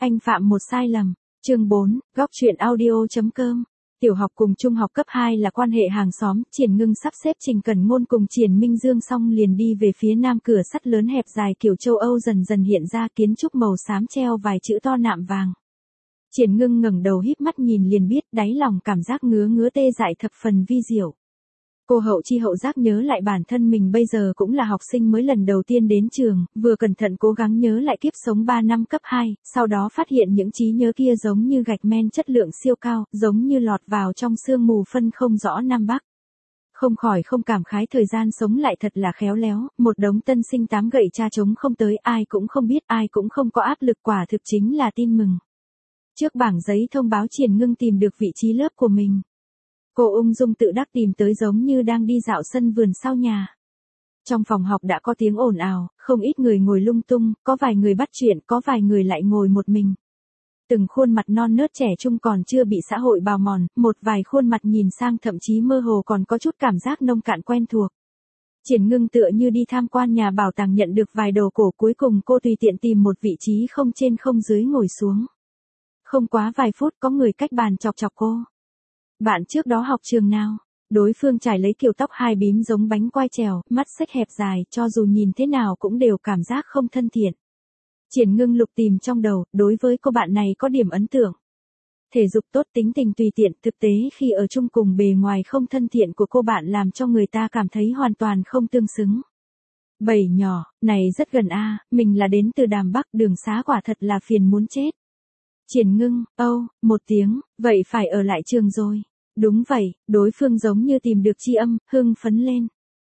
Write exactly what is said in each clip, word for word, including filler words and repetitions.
Anh phạm một sai lầm. Chương bốn, góc truyện audio.com. Tiểu học cùng trung học cấp hai là quan hệ hàng xóm, Triển Ngưng sắp xếp Trình Cẩn Ngôn cùng Triển Minh Dương xong liền đi về phía nam, cửa sắt lớn hẹp dài kiểu châu Âu dần dần hiện ra, kiến trúc màu xám treo vài chữ to nạm vàng. Triển Ngưng ngẩng đầu híp mắt nhìn liền biết, đáy lòng cảm giác ngứa ngứa tê dại thập phần vi diệu. Cô hậu chi hậu giác nhớ lại bản thân mình bây giờ cũng là học sinh mới lần đầu tiên đến trường, vừa cẩn thận cố gắng nhớ lại kiếp sống ba năm cấp hai, sau đó phát hiện những trí nhớ kia giống như gạch men chất lượng siêu cao, giống như lọt vào trong sương mù phân không rõ Nam Bắc. Không khỏi không cảm khái thời gian sống lại thật là khéo léo, một đống tân sinh tám gậy cha trống không tới, ai cũng không biết, ai cũng không có áp lực, quả thực chính là tin mừng. Trước bảng giấy thông báo Triển Ngưng tìm được vị trí lớp của mình. Cô ung dung tự đắc tìm tới giống như đang đi dạo sân vườn sau nhà. Trong phòng học đã có tiếng ồn ào, không ít người ngồi lung tung, có vài người bắt chuyện, có vài người lại ngồi một mình. Từng khuôn mặt non nớt trẻ trung còn chưa bị xã hội bào mòn, một vài khuôn mặt nhìn sang thậm chí mơ hồ còn có chút cảm giác nông cạn quen thuộc. Triển Ngưng tựa như đi tham quan nhà bảo tàng nhận được vài đồ cổ, cuối cùng cô tùy tiện tìm một vị trí không trên không dưới ngồi xuống. Không quá vài phút có người cách bàn chọc chọc cô. Bạn trước đó học trường nào? Đối phương trải lấy kiểu tóc hai bím giống bánh quai trèo, mắt xếch hẹp dài, cho dù nhìn thế nào cũng đều cảm giác không thân thiện. Triển Ngưng lục tìm trong đầu, đối với cô bạn này có điểm ấn tượng. Thể dục tốt, tính tình tùy tiện, thực tế khi ở chung cùng bề ngoài không thân thiện của cô bạn làm cho người ta cảm thấy hoàn toàn không tương xứng. Bầy nhỏ, này rất gần a, mình là đến từ Đàm Bắc, đường xá quả thật là phiền muốn chết. Triển Ngưng, âu, một tiếng, vậy phải ở lại trường rồi. Đúng vậy, đối phương giống như tìm được tri âm, hưng phấn lên.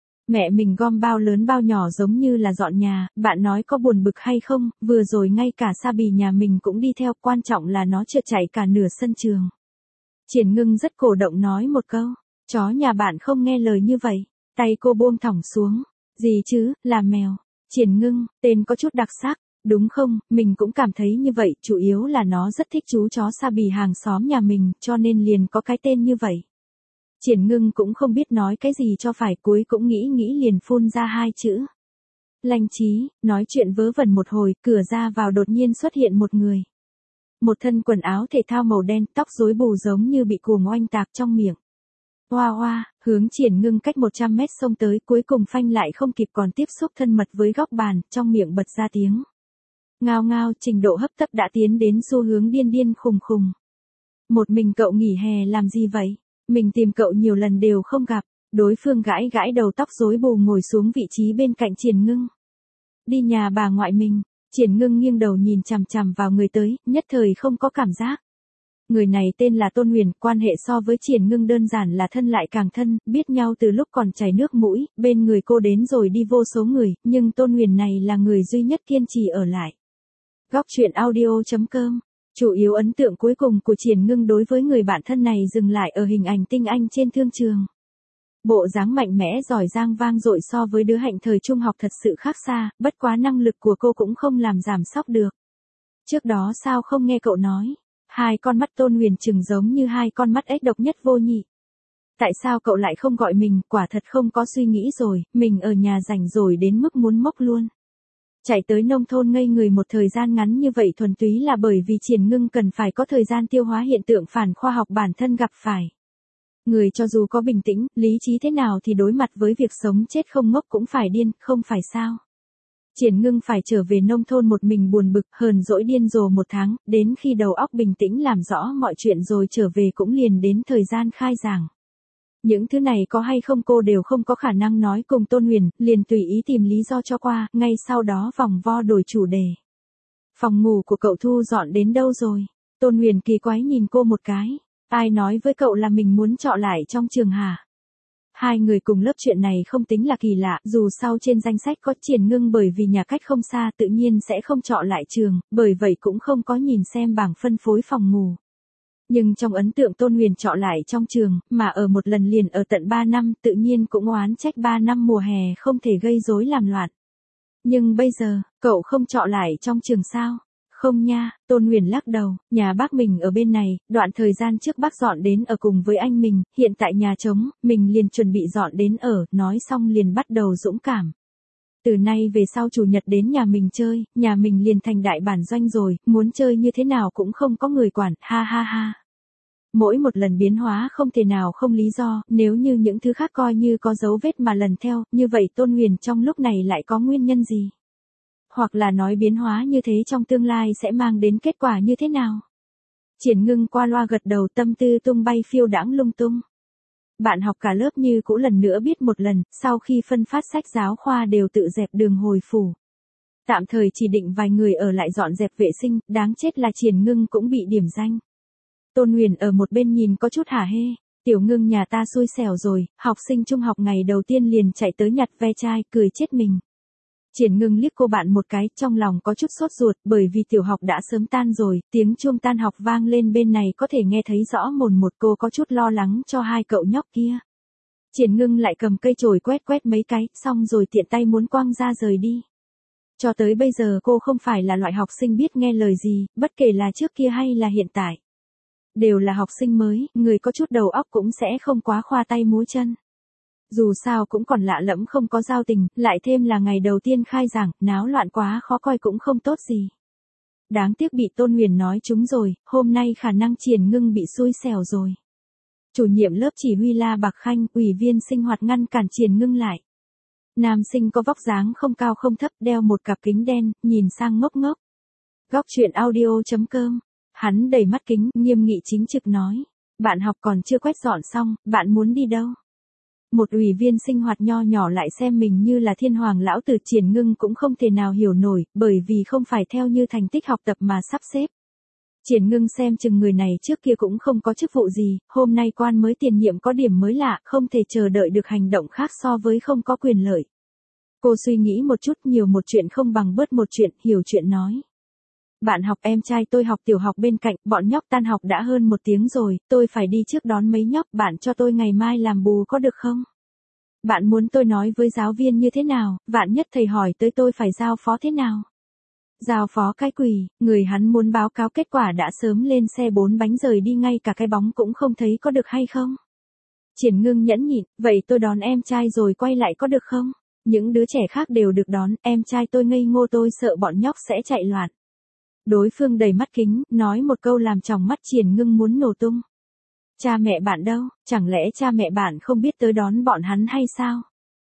Mẹ mình gom bao lớn bao nhỏ giống như là dọn nhà, bạn nói có buồn bực hay không, vừa rồi ngay cả Sa Bì nhà mình cũng đi theo, quan trọng là nó trượt chạy cả nửa sân trường. Triển Ngưng rất cổ động nói một câu, chó nhà bạn không nghe lời như vậy, tay cô buông thõng xuống, gì chứ, là mèo. Triển Ngưng, tên có chút đặc sắc. Đúng không, mình cũng cảm thấy như vậy, chủ yếu là nó rất thích chú chó Sa Bì hàng xóm nhà mình, cho nên liền có cái tên như vậy. Triển Ngưng cũng không biết nói cái gì cho phải, cuối cũng nghĩ nghĩ liền phun ra hai chữ. Lanh trí, nói chuyện vớ vẩn một hồi, cửa ra vào đột nhiên xuất hiện một người. Một thân quần áo thể thao màu đen, tóc rối bù giống như bị cuồng oanh tạc trong miệng. Hoa hoa, hướng Triển Ngưng cách một trăm mét xông tới, cuối cùng phanh lại không kịp còn tiếp xúc thân mật với góc bàn, trong miệng bật ra tiếng. Ngao ngao, trình độ hấp tấp đã tiến đến xu hướng điên điên khùng khùng. Một mình cậu nghỉ hè làm gì vậy? Mình tìm cậu nhiều lần đều không gặp. Đối phương gãi gãi đầu tóc rối bù ngồi xuống vị trí bên cạnh Triển Ngưng. Đi nhà bà ngoại mình. Triển Ngưng nghiêng đầu nhìn chằm chằm vào người tới, nhất thời không có cảm giác. Người này tên là Tôn Huyền, quan hệ so với Triển Ngưng đơn giản là thân lại càng thân, biết nhau từ lúc còn chảy nước mũi, bên người cô đến rồi đi vô số người, nhưng Tôn Huyền này là người duy nhất kiên trì ở lại. Góc truyện audio.com. Chủ yếu ấn tượng cuối cùng của Triển Ngưng đối với người bạn thân này dừng lại ở hình ảnh tinh anh trên thương trường. Bộ dáng mạnh mẽ giỏi giang vang dội so với đứa hạnh thời trung học thật sự khác xa, bất quá năng lực của cô cũng không làm giảm sóc được. Trước đó sao không nghe cậu nói? Hai con mắt Tôn Huyền trừng giống như hai con mắt ếch độc nhất vô nhị. Tại sao cậu lại không gọi mình, quả thật không có suy nghĩ rồi, mình ở nhà rảnh rồi đến mức muốn mốc luôn. Chạy tới nông thôn ngây người một thời gian ngắn như vậy thuần túy là bởi vì Triển Ngưng cần phải có thời gian tiêu hóa hiện tượng phản khoa học bản thân gặp phải. Người cho dù có bình tĩnh, lý trí thế nào thì đối mặt với việc sống chết không ngốc cũng phải điên, không phải sao? Triển Ngưng phải trở về nông thôn một mình buồn bực, hờn dỗi điên rồ một tháng, đến khi đầu óc bình tĩnh làm rõ mọi chuyện rồi trở về cũng liền đến thời gian khai giảng. Những thứ này có hay không cô đều không có khả năng nói cùng Tôn Huyền, liền tùy ý tìm lý do cho qua, ngay sau đó vòng vo đổi chủ đề. Phòng ngủ của cậu thu dọn đến đâu rồi? Tôn Huyền kỳ quái nhìn cô một cái. Ai nói với cậu là mình muốn trọ lại trong trường hả? Hai người cùng lớp chuyện này không tính là kỳ lạ, dù sau trên danh sách có Triển Ngưng bởi vì nhà cách không xa tự nhiên sẽ không trọ lại trường, bởi vậy cũng không có nhìn xem bảng phân phối phòng ngủ. Nhưng trong ấn tượng Tôn Huyền trọ lại trong trường, mà ở một lần liền ở tận ba năm, tự nhiên cũng oán trách ba năm mùa hè không thể gây rối làm loạn. Nhưng bây giờ, cậu không trọ lại trong trường sao? Không nha, Tôn Huyền lắc đầu, nhà bác mình ở bên này, đoạn thời gian trước bác dọn đến ở cùng với anh mình, hiện tại nhà trống, mình liền chuẩn bị dọn đến ở, nói xong liền bắt đầu dũng cảm. Từ nay về sau chủ nhật đến nhà mình chơi, nhà mình liền thành đại bản doanh rồi, muốn chơi như thế nào cũng không có người quản, ha ha ha. Mỗi một lần biến hóa không thể nào không lý do, nếu như những thứ khác coi như có dấu vết mà lần theo, như vậy Tôn Huyền trong lúc này lại có nguyên nhân gì? Hoặc là nói biến hóa như thế trong tương lai sẽ mang đến kết quả như thế nào? Triển Ngưng qua loa gật đầu, tâm tư tung bay phiêu đãng lung tung. Bạn học cả lớp như cũ lần nữa biết một lần, sau khi phân phát sách giáo khoa đều tự dẹp đường hồi phủ. Tạm thời chỉ định vài người ở lại dọn dẹp vệ sinh, đáng chết là Triển Ngưng cũng bị điểm danh. Tôn Huyền ở một bên nhìn có chút hả hê, Tiểu Ngưng nhà ta xui xẻo rồi, học sinh trung học ngày đầu tiên liền chạy tới nhặt ve chai, cười chết mình. Triển Ngưng liếc cô bạn một cái, trong lòng có chút sốt ruột, bởi vì tiểu học đã sớm tan rồi, tiếng chuông tan học vang lên bên này có thể nghe thấy rõ mồn một, cô có chút lo lắng cho hai cậu nhóc kia. Triển Ngưng lại cầm cây chổi quét quét mấy cái, xong rồi tiện tay muốn quăng ra rời đi. Cho tới bây giờ cô không phải là loại học sinh biết nghe lời gì, bất kể là trước kia hay là hiện tại. Đều là học sinh mới, người có chút đầu óc cũng sẽ không quá khoa tay múa chân. Dù sao cũng còn lạ lẫm không có giao tình, lại thêm là ngày đầu tiên khai giảng, náo loạn quá khó coi cũng không tốt gì. Đáng tiếc bị Tôn Huyền nói trúng rồi, hôm nay khả năng Triển Ngưng bị xui xẻo rồi. Chủ nhiệm lớp chỉ huy La Bạc Khanh, ủy viên sinh hoạt ngăn cản Triển Ngưng lại. Nam sinh có vóc dáng không cao không thấp, đeo một cặp kính đen, nhìn sang ngốc ngốc. Góc chuyện audio chấm com. Hắn đầy mắt kính, nghiêm nghị chính trực nói. Bạn học còn chưa quét dọn xong, bạn muốn đi đâu? Một ủy viên sinh hoạt nho nhỏ lại xem mình như là thiên hoàng lão tử. Triển Ngưng cũng không thể nào hiểu nổi, bởi vì không phải theo như thành tích học tập mà sắp xếp. Triển Ngưng xem chừng người này trước kia cũng không có chức vụ gì, hôm nay quan mới tiền nhiệm có điểm mới lạ, không thể chờ đợi được hành động khác so với không có quyền lợi. Cô suy nghĩ một chút, nhiều một chuyện không bằng bớt một chuyện, hiểu chuyện nói. Bạn học em trai tôi học tiểu học bên cạnh, bọn nhóc tan học đã hơn một tiếng rồi, tôi phải đi trước đón mấy nhóc, bạn cho tôi ngày mai làm bù có được không? Bạn muốn tôi nói với giáo viên như thế nào, vạn nhất thầy hỏi tới tôi phải giao phó thế nào? Giao phó cái quỷ, người hắn muốn báo cáo kết quả đã sớm lên xe bốn bánh rời đi, ngay cả cái bóng cũng không thấy, có được hay không? Triển Ngưng nhẫn nhịn, vậy tôi đón em trai rồi quay lại có được không? Những đứa trẻ khác đều được đón, em trai tôi ngây ngô, tôi sợ bọn nhóc sẽ chạy loạn. Đối phương đầy mắt kính, nói một câu làm tròng mắt Triển Ngưng muốn nổ tung. Cha mẹ bạn đâu, chẳng lẽ cha mẹ bạn không biết tới đón bọn hắn hay sao?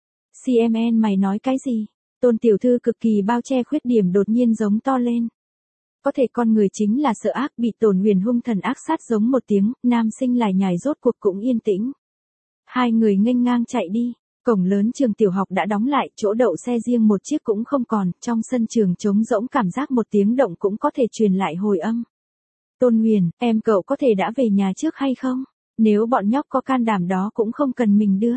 xê em en mày nói cái gì? Tôn tiểu thư cực kỳ bao che khuyết điểm đột nhiên giống to lên. Có thể con người chính là sợ ác, bị Tôn Huyền hung thần ác sát giống một tiếng, nam sinh lải nhải rốt cuộc cũng yên tĩnh. Hai người nghênh ngang chạy đi. Cổng lớn trường tiểu học đã đóng lại, chỗ đậu xe riêng một chiếc cũng không còn, trong sân trường trống rỗng, cảm giác một tiếng động cũng có thể truyền lại hồi âm. Tôn Huyền, em cậu có thể đã về nhà trước hay không? Nếu bọn nhóc có can đảm đó cũng không cần mình đưa.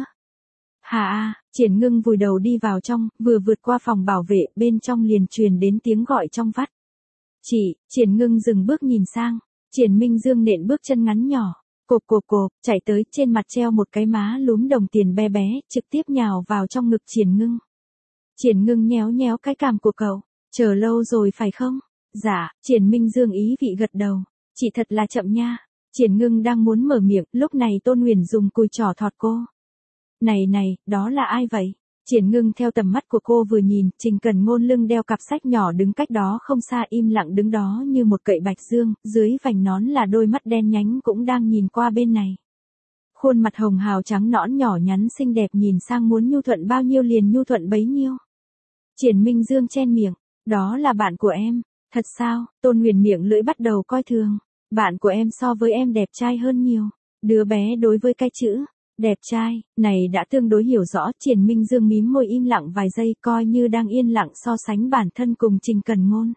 Hà a, Triển Ngưng vùi đầu đi vào trong, vừa vượt qua phòng bảo vệ, bên trong liền truyền đến tiếng gọi trong vắt. Chị, Triển Ngưng dừng bước nhìn sang, Triển Minh Dương nện bước chân ngắn nhỏ. Cộp cộp cộp, chạy tới, trên mặt treo một cái má lúm đồng tiền bé bé, trực tiếp nhào vào trong ngực Triển Ngưng. Triển Ngưng nhéo nhéo cái cằm của cậu, chờ lâu rồi phải không? Dạ, Triển Minh Dương ý vị gật đầu, chị thật là chậm nha. Triển Ngưng đang muốn mở miệng, lúc này Tôn Huyền dùng cùi trỏ thọt cô. Này này, đó là ai vậy? Triển Ngưng theo tầm mắt của cô vừa nhìn, Trình Cần Ngôn lưng đeo cặp sách nhỏ đứng cách đó không xa, im lặng đứng đó như một cậy bạch dương, dưới vành nón là đôi mắt đen nhánh cũng đang nhìn qua bên này. Khuôn mặt hồng hào trắng nõn nhỏ nhắn xinh đẹp, nhìn sang muốn nhu thuận bao nhiêu liền nhu thuận bấy nhiêu. Triển Minh Dương chen miệng, đó là bạn của em, thật sao? Tôn Huyền miệng lưỡi bắt đầu coi thường, bạn của em so với em đẹp trai hơn nhiều. Đứa bé đối với cái chữ đẹp trai này đã tương đối hiểu rõ. Triển Minh Dương mím môi im lặng vài giây, coi như đang yên lặng so sánh bản thân cùng Trình Cần Ngôn.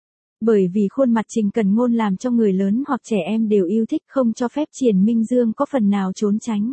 Bởi vì khuôn mặt Trình Cần Ngôn làm cho người lớn hoặc trẻ em đều yêu thích, không cho phép Triển Minh Dương có phần nào trốn tránh.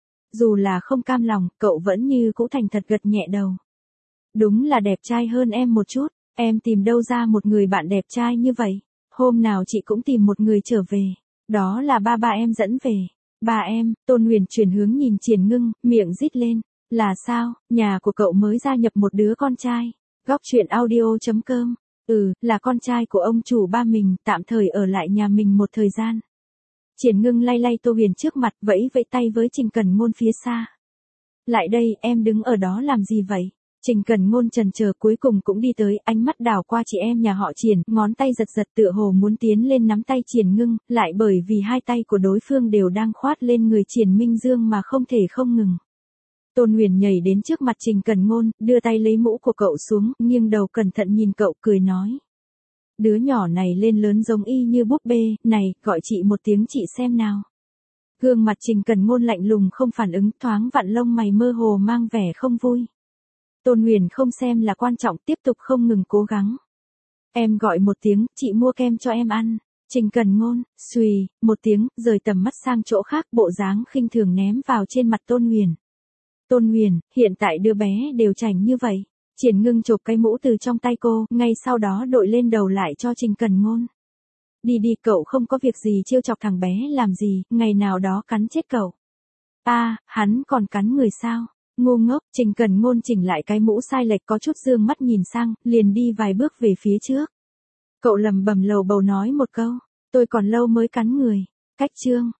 Dù là không cam lòng, cậu vẫn như cũ thành thật gật nhẹ đầu. Đúng là đẹp trai hơn em một chút, em tìm đâu ra một người bạn đẹp trai như vậy? Hôm nào chị cũng tìm một người trở về, đó là ba ba em dẫn về. Ba em, Tôn Huyền chuyển hướng nhìn Triển Ngưng, miệng rít lên, là sao, nhà của cậu mới gia nhập một đứa con trai. Góc chuyện audio chấm com, ừ, là con trai của ông chủ ba mình, tạm thời ở lại nhà mình một thời gian. Triển Ngưng lay lay Tô Huyền trước mặt, vẫy vẫy tay với Trình Cần Ngôn phía xa. Lại đây, em đứng ở đó làm gì vậy? Trình Cẩn Ngôn chần chờ cuối cùng cũng đi tới, ánh mắt đảo qua chị em nhà họ Triển, ngón tay giật giật tựa hồ muốn tiến lên nắm tay Triển Ngưng, lại bởi vì hai tay của đối phương đều đang khoát lên người Triển Minh Dương mà không thể không ngừng. Tôn Huyền nhảy đến trước mặt Trình Cẩn Ngôn, đưa tay lấy mũ của cậu xuống, nghiêng đầu cẩn thận nhìn cậu cười nói. Đứa nhỏ này lên lớn giống y như búp bê, này, gọi chị một tiếng chị xem nào. Gương mặt Trình Cẩn Ngôn lạnh lùng không phản ứng, thoáng vặn lông mày mơ hồ mang vẻ không vui. Tôn Huyền không xem là quan trọng, tiếp tục không ngừng cố gắng. Em gọi một tiếng, chị mua kem cho em ăn. Trình Cẩn Ngôn, xùy, một tiếng, rời tầm mắt sang chỗ khác, bộ dáng khinh thường ném vào trên mặt Tôn Huyền. Tôn Huyền, hiện tại đứa bé đều chảnh như vậy. Triển Ngưng chộp cái mũ từ trong tay cô, ngay sau đó đội lên đầu lại cho Trình Cẩn Ngôn. Đi đi, cậu không có việc gì trêu chọc thằng bé làm gì, ngày nào đó cắn chết cậu. A, à, hắn còn cắn người sao? Ngu ngốc. Trình Cẩn Ngôn chỉnh lại cái mũ sai lệch, có chút dương mắt nhìn sang, liền đi vài bước về phía trước. Cậu lầm bầm lầu bầu nói một câu, tôi còn lâu mới cắn người. Cách chương